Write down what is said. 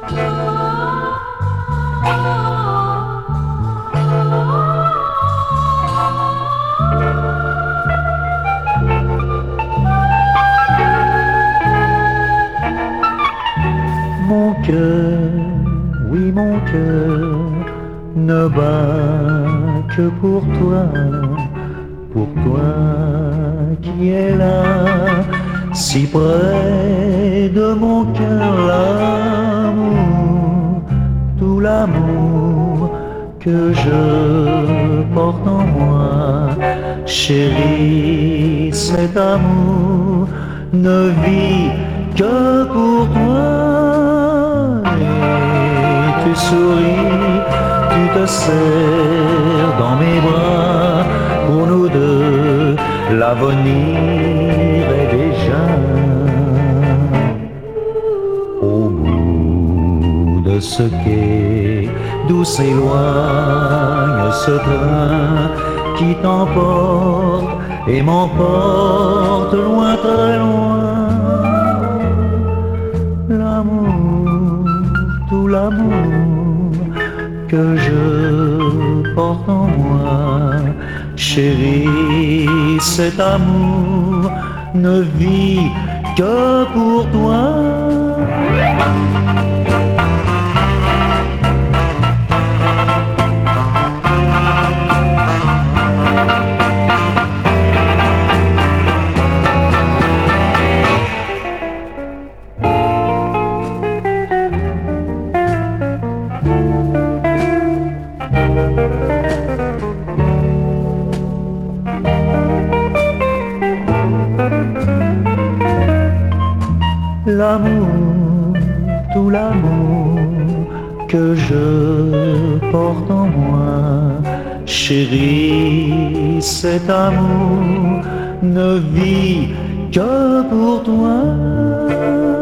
Mon cœur, oui mon cœur, ne bat que pour toi qui es là, si près de mon cœur, l'amour, tout l'amour que je porte en moi, chérie, cet amour ne vit que pour toi. Et tu souris, tu te serres dans mes bras, pour nous deux, l'avenir est déjà au bout de ce quai, d'où s'éloigne ce train qui t'emporte et m'emporte loin, très loin. L'amour, tout l'amour que je porte en moi, chérie, cet amour ne vit que pour toi. L'amour, tout l'amour que je porte en moi, chérie, cet amour ne vit que pour toi.